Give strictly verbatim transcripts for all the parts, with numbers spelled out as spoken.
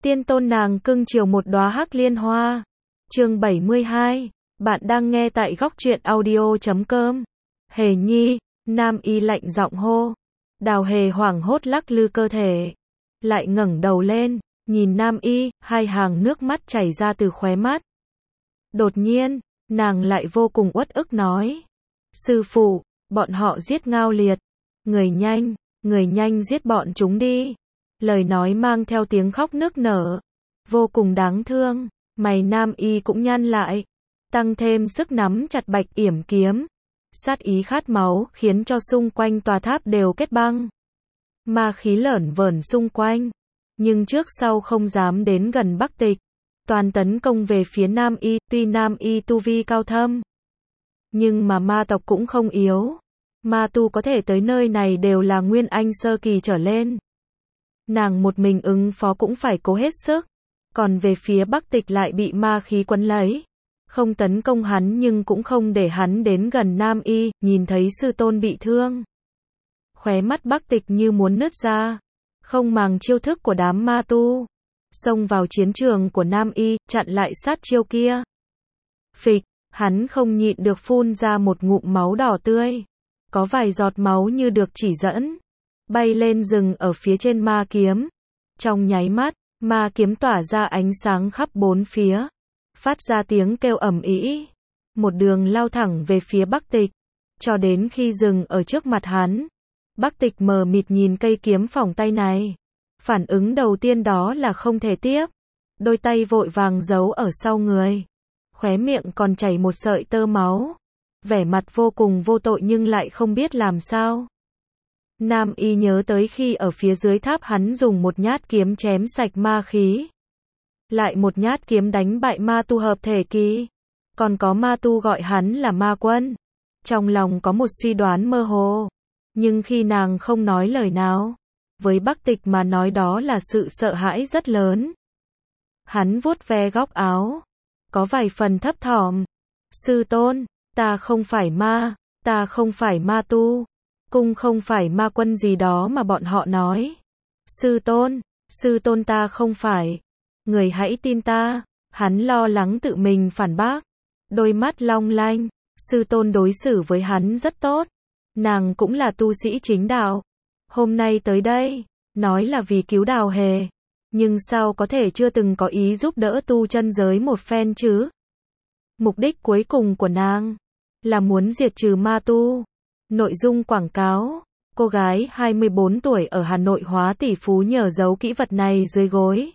Tiên tôn nàng cưng chiều một đóa hắc liên hoa. Chương bảy mươi hai. Bạn đang nghe tại góc truyện audio chấm com. Hề Nhi, Nam Y lạnh giọng hô. Đào Hề hoảng hốt lắc lư cơ thể, lại ngẩng đầu lên, nhìn Nam Y, hai hàng nước mắt chảy ra từ khóe mắt. Đột nhiên, nàng lại vô cùng uất ức nói: "Sư phụ, bọn họ giết Ngao Liệt, người nhanh, người nhanh giết bọn chúng đi." Lời nói mang theo tiếng khóc nức nở, vô cùng đáng thương. Mày Nam Y cũng nhăn lại, tăng thêm sức nắm chặt bạch yểm kiếm. Sát ý khát máu khiến cho xung quanh tòa tháp đều kết băng. Ma khí lởn vởn xung quanh, nhưng trước sau không dám đến gần Bắc Tịch, toàn tấn công về phía Nam Y. Tuy Nam Y tu vi cao thâm, nhưng mà ma tộc cũng không yếu. Ma tu có thể tới nơi này đều là Nguyên Anh sơ kỳ trở lên. Nàng một mình ứng phó cũng phải cố hết sức. Còn về phía Bắc Tịch lại bị ma khí quấn lấy, không tấn công hắn nhưng cũng không để hắn đến gần Nam Y. Nhìn thấy sư tôn bị thương, khóe mắt Bắc Tịch như muốn nứt ra, không màng chiêu thức của đám ma tu, xông vào chiến trường của Nam Y, chặn lại sát chiêu kia. Phịch, hắn không nhịn được phun ra một ngụm máu đỏ tươi, có vài giọt máu như được chỉ dẫn, bay lên rừng ở phía trên ma kiếm. Trong nháy mắt, ma kiếm tỏa ra ánh sáng khắp bốn phía, phát ra tiếng kêu ầm ĩ, một đường lao thẳng về phía Bắc Tịch, cho đến khi dừng ở trước mặt hắn. Bắc Tịch mờ mịt nhìn cây kiếm phỏng tay này, phản ứng đầu tiên đó là không thể tiếp, đôi tay vội vàng giấu ở sau người, khóe miệng còn chảy một sợi tơ máu, vẻ mặt vô cùng vô tội nhưng lại không biết làm sao. Nam Y nhớ tới khi ở phía dưới tháp hắn dùng một nhát kiếm chém sạch ma khí, lại một nhát kiếm đánh bại ma tu hợp thể kỳ, còn có ma tu gọi hắn là ma quân. Trong lòng có một suy đoán mơ hồ, nhưng khi nàng không nói lời nào, với Bắc Tịch mà nói đó là sự sợ hãi rất lớn. Hắn vuốt ve góc áo, có vài phần thấp thỏm. "Sư tôn, ta không phải ma, ta không phải ma tu, cung không phải ma quân gì đó mà bọn họ nói. Sư tôn, sư tôn ta không phải. Người hãy tin ta." Hắn lo lắng tự mình phản bác, đôi mắt long lanh. Sư tôn đối xử với hắn rất tốt, nàng cũng là tu sĩ chính đạo. Hôm nay tới đây, nói là vì cứu Đào Hề, nhưng sao có thể chưa từng có ý giúp đỡ tu chân giới một phen chứ? Mục đích cuối cùng của nàng là muốn diệt trừ ma tu. Nội dung quảng cáo: cô gái hai mươi bốn tuổi ở Hà Nội hóa tỷ phú nhờ giấu kỹ vật này dưới gối.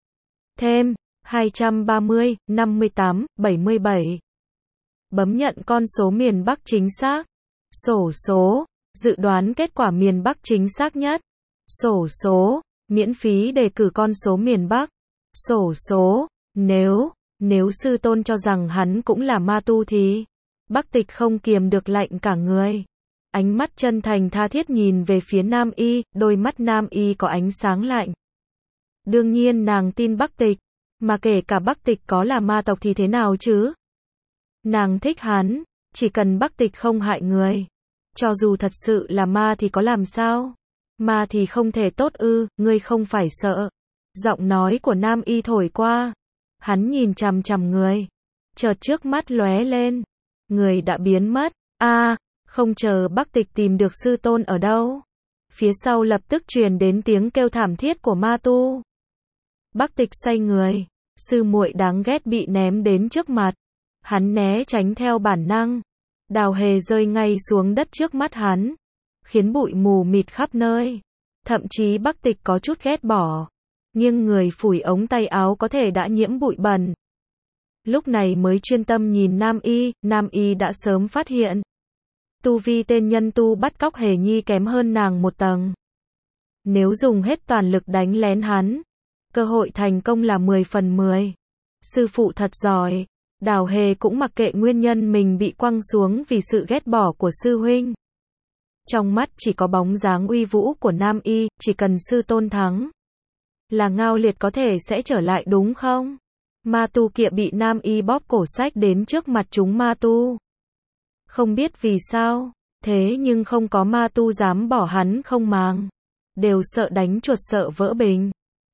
Thêm hai trăm ba mươi, năm mươi tám, bảy mươi bảy. Bấm nhận con số miền Bắc chính xác. Xổ số, dự đoán kết quả miền Bắc chính xác nhất. Xổ số, miễn phí đề cử con số miền Bắc. Xổ số, nếu, nếu sư tôn cho rằng hắn cũng là ma tu thì... Bắc Tịch không kiềm được lạnh cả người. Ánh mắt chân thành tha thiết nhìn về phía Nam Y, đôi mắt Nam Y có ánh sáng lạnh. Đương nhiên nàng tin Bắc Tịch, mà kể cả Bắc Tịch có là ma tộc thì thế nào chứ? Nàng thích hắn, chỉ cần Bắc Tịch không hại người. Cho dù thật sự là ma thì có làm sao? Ma thì không thể tốt ư, ngươi không phải sợ. Giọng nói của Nam Y thổi qua. Hắn nhìn chằm chằm người. Chợt trước mắt lóe lên. Người đã biến mất. A, à, không chờ Bắc Tịch tìm được sư tôn ở đâu, phía sau lập tức truyền đến tiếng kêu thảm thiết của ma tu. Bắc Tịch xoay người, sư muội đáng ghét bị ném đến trước mặt. Hắn né tránh theo bản năng. Đào Hề rơi ngay xuống đất trước mắt hắn, khiến bụi mù mịt khắp nơi. Thậm chí Bắc Tịch có chút ghét bỏ, nghiêng người phủi ống tay áo có thể đã nhiễm bụi bẩn. Lúc này mới chuyên tâm nhìn Nam Y. Nam Y đã sớm phát hiện tu vi tên nhân tu bắt cóc Hề Nhi kém hơn nàng một tầng. Nếu dùng hết toàn lực đánh lén hắn, cơ hội thành công là mười phần mười. Sư phụ thật giỏi. Đào Hề cũng mặc kệ nguyên nhân mình bị quăng xuống vì sự ghét bỏ của sư huynh. Trong mắt chỉ có bóng dáng uy vũ của Nam Y, chỉ cần sư tôn thắng, là Ngao Liệt có thể sẽ trở lại đúng không? Ma tu kia bị Nam Y bóp cổ xách đến trước mặt chúng ma tu. Không biết vì sao, thế nhưng không có ma tu dám bỏ hắn không màng. Đều sợ đánh chuột sợ vỡ bình.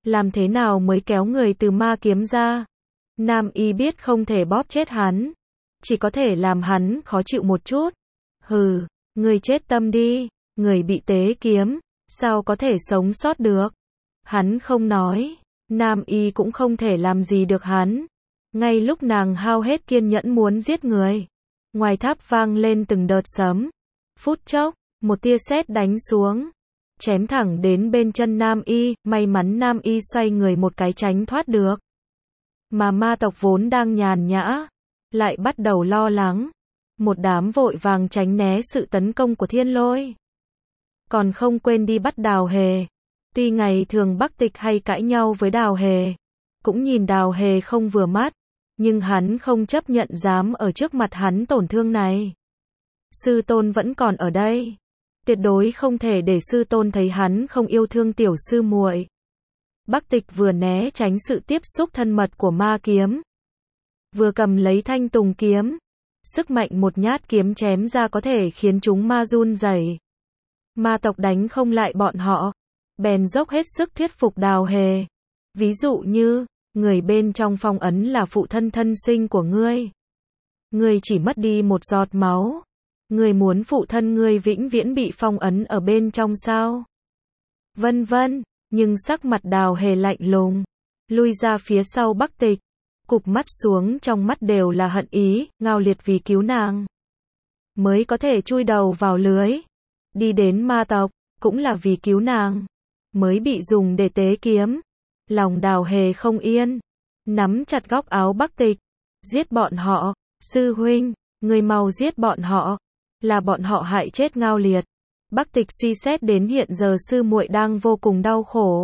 Làm thế nào mới kéo người từ ma kiếm ra? Nam y biết không thể bóp chết hắn, chỉ có thể làm hắn khó chịu một chút. Hừ, người chết tâm đi, người bị tế kiếm, sao có thể sống sót được? Hắn không nói, Nam y cũng không thể làm gì được hắn. Ngay lúc nàng hao hết kiên nhẫn muốn giết người, ngoài tháp vang lên từng đợt sấm. Phút chốc, một tia sét đánh xuống, chém thẳng đến bên chân Nam y, may mắn Nam y xoay người một cái tránh thoát được. Mà ma tộc vốn đang nhàn nhã, lại bắt đầu lo lắng. Một đám vội vàng tránh né sự tấn công của thiên lôi. Còn không quên đi bắt Đào Hề. Tuy ngày thường Bắc Tịch hay cãi nhau với Đào Hề, cũng nhìn Đào Hề không vừa mắt, nhưng hắn không chấp nhận dám ở trước mặt hắn tổn thương này. Sư tôn vẫn còn ở đây, tuyệt đối không thể để sư tôn thấy hắn không yêu thương tiểu sư muội. Bắc Tịch vừa né tránh sự tiếp xúc thân mật của ma kiếm, vừa cầm lấy thanh tùng kiếm. Sức mạnh một nhát kiếm chém ra có thể khiến chúng ma run rẩy. Ma tộc đánh không lại bọn họ, bèn dốc hết sức thuyết phục Đào Hề. Ví dụ như, người bên trong phong ấn là phụ thân thân sinh của ngươi. Ngươi chỉ mất đi một giọt máu. Ngươi muốn phụ thân ngươi vĩnh viễn bị phong ấn ở bên trong sao? Vân vân, nhưng sắc mặt Đào Hề lạnh lùng, lui ra phía sau Bắc Tịch. Cụp mắt xuống, trong mắt đều là hận ý, Ngao Liệt vì cứu nàng mới có thể chui đầu vào lưới, đi đến ma tộc, cũng là vì cứu nàng mới bị dùng để tế kiếm. Lòng Đào Hề không yên, nắm chặt góc áo Bắc Tịch. Giết bọn họ, sư huynh, người mau giết bọn họ, là bọn họ hại chết Ngao Liệt. Bắc Tịch suy xét đến hiện giờ sư muội đang vô cùng đau khổ,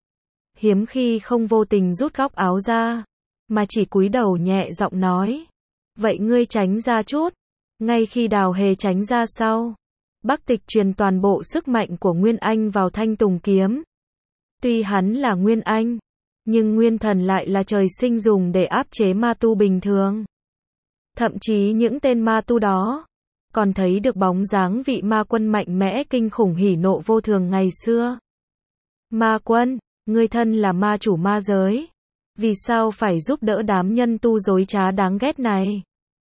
hiếm khi không vô tình rút góc áo ra, mà chỉ cúi đầu nhẹ giọng nói, vậy ngươi tránh ra chút. Ngay khi Đào Hề tránh ra sau, Bắc Tịch truyền toàn bộ sức mạnh của Nguyên Anh vào thanh tùng kiếm. Tuy hắn là Nguyên Anh, nhưng Nguyên Thần lại là trời sinh dùng để áp chế ma tu bình thường. Thậm chí những tên ma tu đó còn thấy được bóng dáng vị ma quân mạnh mẽ kinh khủng hỉ nộ vô thường ngày xưa. Ma quân, ngươi thân là ma chủ ma giới, vì sao phải giúp đỡ đám nhân tu dối trá đáng ghét này?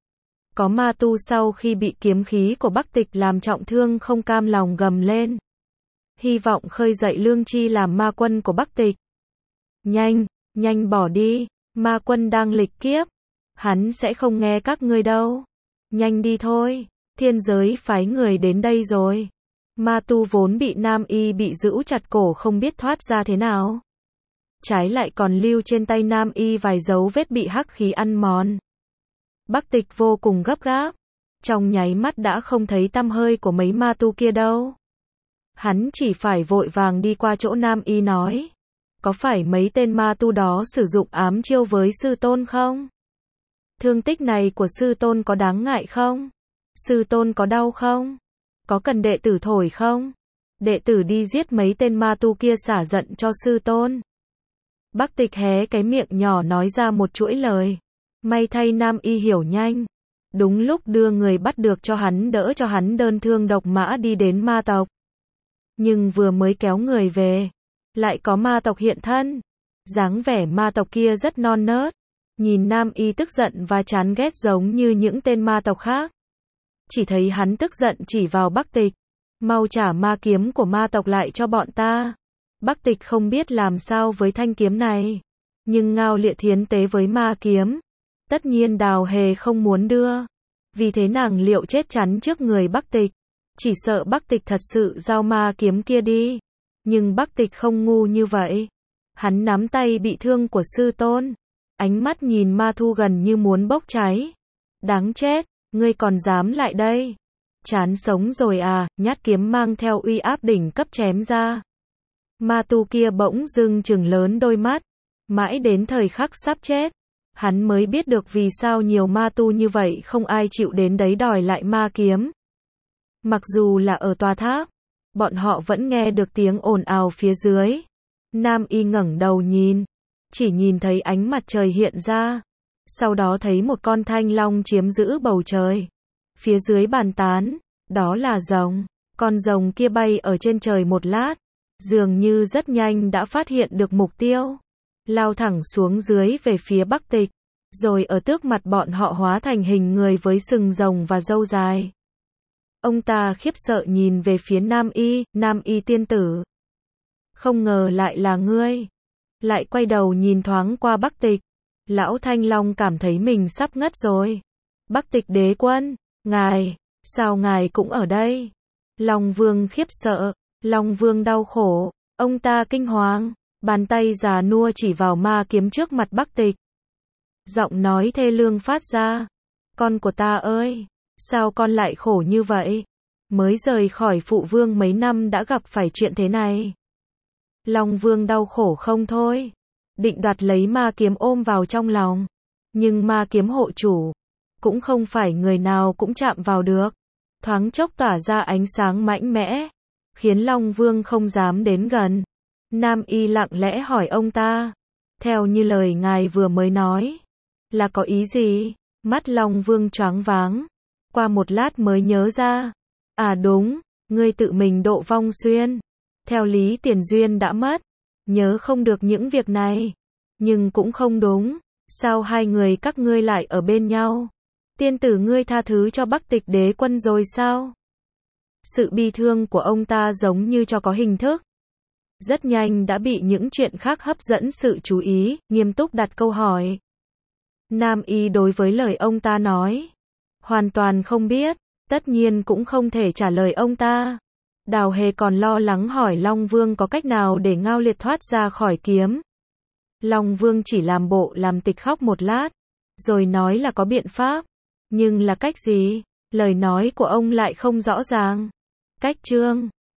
Có ma tu sau khi bị kiếm khí của Bắc Tịch làm trọng thương không cam lòng gầm lên, hy vọng khơi dậy lương tri làm ma quân của Bắc Tịch. Nhanh, nhanh bỏ đi, ma quân đang lịch kiếp, hắn sẽ không nghe các ngươi đâu. Nhanh đi thôi, thiên giới phái người đến đây rồi. Ma tu vốn bị Nam y bị giữ chặt cổ không biết thoát ra thế nào, trái lại còn lưu trên tay Nam y vài dấu vết bị hắc khí ăn mòn. Bắc Tịch vô cùng gấp gáp, trong nháy mắt đã không thấy tăm hơi của mấy ma tu kia đâu. Hắn chỉ phải vội vàng đi qua chỗ Nam y nói, có phải mấy tên ma tu đó sử dụng ám chiêu với sư tôn không? Thương tích này của sư tôn có đáng ngại không? Sư tôn có đau không? Có cần đệ tử thổi không? Đệ tử đi giết mấy tên ma tu kia xả giận cho sư tôn. Bắc Tịch hé cái miệng nhỏ nói ra một chuỗi lời. May thay Nam y hiểu nhanh, đúng lúc đưa người bắt được cho hắn đỡ cho hắn đơn thương độc mã đi đến ma tộc. Nhưng vừa mới kéo người về, lại có ma tộc hiện thân. Dáng vẻ ma tộc kia rất non nớt, nhìn Nam y tức giận và chán ghét giống như những tên ma tộc khác. Chỉ thấy hắn tức giận chỉ vào Bắc Tịch, mau trả ma kiếm của ma tộc lại cho bọn ta. Bắc Tịch không biết làm sao với thanh kiếm này, nhưng Ngao Liệt thiến tế với ma kiếm, tất nhiên Đào Hề không muốn đưa, vì thế nàng liệu chết chắn trước người Bắc Tịch, chỉ sợ Bắc Tịch thật sự giao ma kiếm kia đi. Nhưng Bắc Tịch không ngu như vậy, hắn nắm tay bị thương của sư tôn, ánh mắt nhìn ma thu gần như muốn bốc cháy. Đáng chết, ngươi còn dám lại đây? Chán sống rồi à? Nhát kiếm mang theo uy áp đỉnh cấp chém ra. Ma tu kia bỗng dưng trừng lớn đôi mắt, mãi đến thời khắc sắp chết, hắn mới biết được vì sao nhiều ma tu như vậy không ai chịu đến đấy đòi lại ma kiếm. Mặc dù là ở tòa tháp, bọn họ vẫn nghe được tiếng ồn ào phía dưới. Nam y ngẩng đầu nhìn, chỉ nhìn thấy ánh mặt trời hiện ra, sau đó thấy một con thanh long chiếm giữ bầu trời. Phía dưới bàn tán, đó là rồng. Con rồng kia bay ở trên trời một lát, dường như rất nhanh đã phát hiện được mục tiêu. lao thẳng xuống dưới về phía Bắc Tịch, rồi ở trước mặt bọn họ hóa thành hình người với sừng rồng và râu dài. Ông ta khiếp sợ nhìn về phía Nam Y, Nam Y tiên tử. Không ngờ lại là ngươi. Lại quay đầu nhìn thoáng qua Bắc Tịch. Lão Thanh Long cảm thấy mình sắp ngất rồi. Bắc Tịch đế quân, ngài, sao ngài cũng ở đây? Long Vương khiếp sợ, Long Vương đau khổ, ông ta kinh hoàng, bàn tay già nua chỉ vào ma kiếm trước mặt Bắc Tịch. Giọng nói thê lương phát ra, con của ta ơi, sao con lại khổ như vậy? Mới rời khỏi phụ vương mấy năm đã gặp phải chuyện thế này. Long Vương đau khổ không thôi, định đoạt lấy ma kiếm ôm vào trong lòng, nhưng ma kiếm hộ chủ, cũng không phải người nào cũng chạm vào được, thoáng chốc tỏa ra ánh sáng mạnh mẽ, khiến Long Vương không dám đến gần. Nam Y lặng lẽ hỏi ông ta, theo như lời ngài vừa mới nói, là có ý gì? Mắt Long Vương choáng váng, qua một lát mới nhớ ra, à đúng, ngươi tự mình độ vong xuyên, theo lý tiền duyên đã mất, nhớ không được những việc này, nhưng cũng không đúng, sao hai người các ngươi lại ở bên nhau? Tiên tử ngươi tha thứ cho Bắc Tịch đế quân rồi sao? Sự bi thương của ông ta giống như cho có hình thức. Rất nhanh đã bị những chuyện khác hấp dẫn sự chú ý, nghiêm túc đặt câu hỏi. Nam Y đối với lời ông ta nói, hoàn toàn không biết, tất nhiên cũng không thể trả lời ông ta. Đào Hề còn lo lắng hỏi Long Vương có cách nào để Ngao Liệt thoát ra khỏi kiếm. Long Vương chỉ làm bộ làm tịch khóc một lát, rồi nói là có biện pháp, nhưng là cách gì? Lời nói của ông lại không rõ ràng. Cách chương